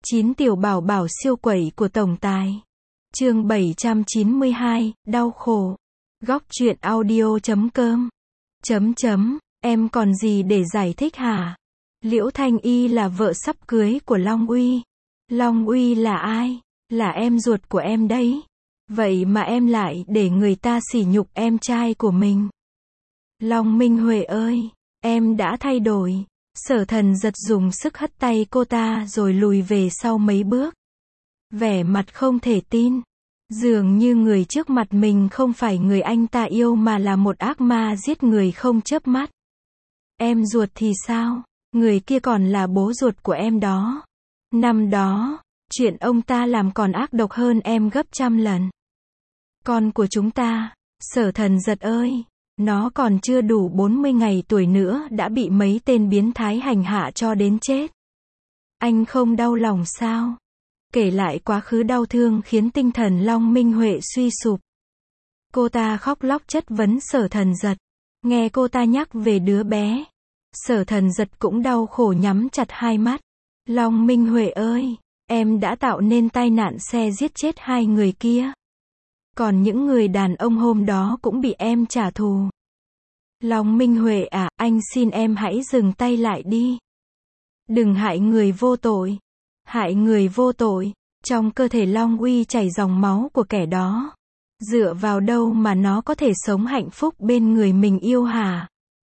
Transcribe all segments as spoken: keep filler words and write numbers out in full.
chín tiểu bảo bảo siêu quẩy của tổng tài. Chương bảy trăm chín mươi hai, đau khổ. Góc truyện audio chấm com. Chấm chấm, em còn gì để giải thích hả? Liễu Thanh Y là vợ sắp cưới của Long Uy. Long Uy là ai? Là em ruột của em đấy. Vậy mà em lại để người ta sỉ nhục em trai của mình. Long Minh Huệ ơi, em đã thay đổi. Sở Thần giật dùng sức hất tay cô ta rồi lùi về sau mấy bước. Vẻ mặt không thể tin. Dường như người trước mặt mình không phải người anh ta yêu mà là một ác ma giết người không chớp mắt. Em ruột thì sao? Người kia còn là bố ruột của em đó. Năm đó, chuyện ông ta làm còn ác độc hơn em gấp trăm lần. Con của chúng ta, Sở Thần giật ơi, nó còn chưa đủ bốn mươi ngày tuổi nữa đã bị mấy tên biến thái hành hạ cho đến chết. Anh không đau lòng sao? Kể lại quá khứ đau thương khiến tinh thần Long Minh Huệ suy sụp. Cô ta khóc lóc chất vấn Sở Thần giật. Nghe cô ta nhắc về đứa bé, Sở Thần giật cũng đau khổ nhắm chặt hai mắt. Long Minh Huệ ơi, em đã tạo nên tai nạn xe giết chết hai người kia. Còn những người đàn ông hôm đó cũng bị em trả thù. Long Minh Huệ à, anh xin em hãy dừng tay lại đi. Đừng hại người vô tội. Hại người vô tội. Trong cơ thể Long Uy chảy dòng máu của kẻ đó. Dựa vào đâu mà nó có thể sống hạnh phúc bên người mình yêu hả?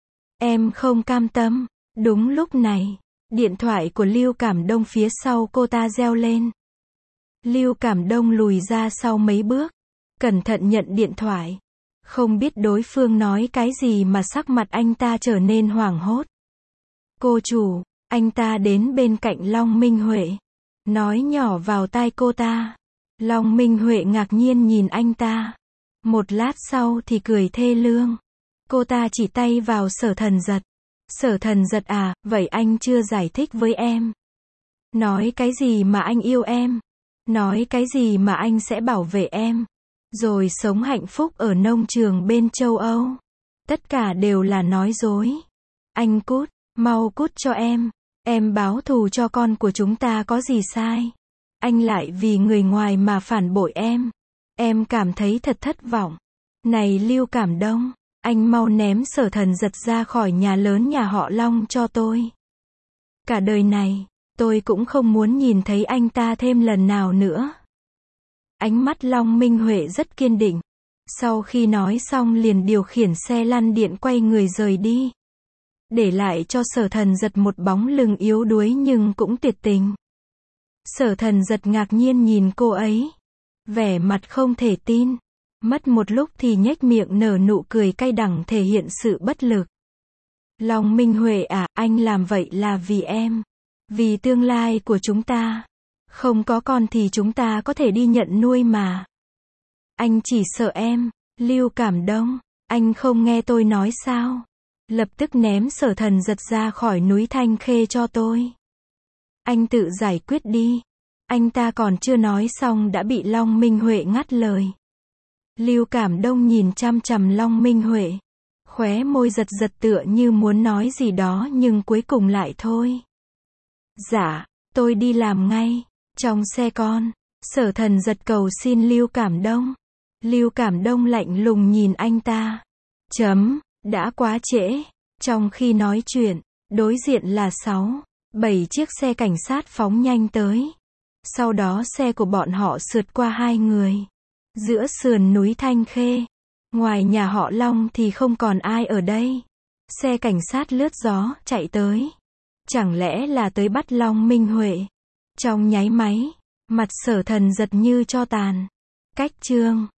Em không cam tâm. Đúng lúc này, điện thoại của Lưu Cảm Đông phía sau cô ta reo lên. Lưu Cảm Đông lùi ra sau mấy bước, cẩn thận nhận điện thoại. Không biết đối phương nói cái gì mà sắc mặt anh ta trở nên hoảng hốt. Cô chủ, anh ta đến bên cạnh Long Minh Huệ, nói nhỏ vào tai cô ta. Long Minh Huệ ngạc nhiên nhìn anh ta. Một lát sau thì cười thê lương. Cô ta chỉ tay vào Sở Thần giật. Sở Thần giật à, vậy anh chưa giải thích với em. Nói cái gì mà anh yêu em? Nói cái gì mà anh sẽ bảo vệ em? Rồi sống hạnh phúc ở nông trường bên châu Âu. Tất cả đều là nói dối. Anh cút, mau cút cho em. Em báo thù cho con của chúng ta có gì sai? Anh lại vì người ngoài mà phản bội em. Em cảm thấy thật thất vọng. Này Lưu Cảm Đông, anh mau ném Sở Thần giật ra khỏi nhà lớn nhà họ Long cho tôi. Cả đời này, tôi cũng không muốn nhìn thấy anh ta thêm lần nào nữa. Ánh mắt Long Minh Huệ rất kiên định. Sau khi nói xong liền điều khiển xe lăn điện quay người rời đi. Để lại cho Sở Thần giật một bóng lưng yếu đuối nhưng cũng tuyệt tình. Sở Thần giật ngạc nhiên nhìn cô ấy. Vẻ mặt không thể tin. Mất một lúc thì nhếch miệng nở nụ cười cay đắng thể hiện sự bất lực. Long Minh Huệ à, anh làm vậy là vì em. Vì tương lai của chúng ta. Không có con thì chúng ta có thể đi nhận nuôi mà. Anh chỉ sợ em. Lưu Cảm Đông, anh không nghe tôi nói sao? Lập tức ném Sở Thần giật ra khỏi núi Thanh Khê cho tôi. Anh tự giải quyết đi. Anh ta còn chưa nói xong đã bị Long Minh Huệ ngắt lời. Lưu Cảm Đông nhìn chăm chằm Long Minh Huệ. Khóe môi giật giật tựa như muốn nói gì đó nhưng cuối cùng lại thôi. Dạ, tôi đi làm ngay. Trong xe con, Sở Thần giật cầu xin Lưu Cảm Đông. Lưu Cảm Đông lạnh lùng nhìn anh ta. Chấm, đã quá trễ. Trong khi nói chuyện, đối diện là sáu, bảy chiếc xe cảnh sát phóng nhanh tới. Sau đó xe của bọn họ sượt qua hai người. Giữa sườn núi Thanh Khê. Ngoài nhà họ Long thì không còn ai ở đây. Xe cảnh sát lướt gió, chạy tới. Chẳng lẽ là tới bắt Long Minh Huệ? Trong nháy máy, mặt Sở Thần giật như tro tàn. Cách chương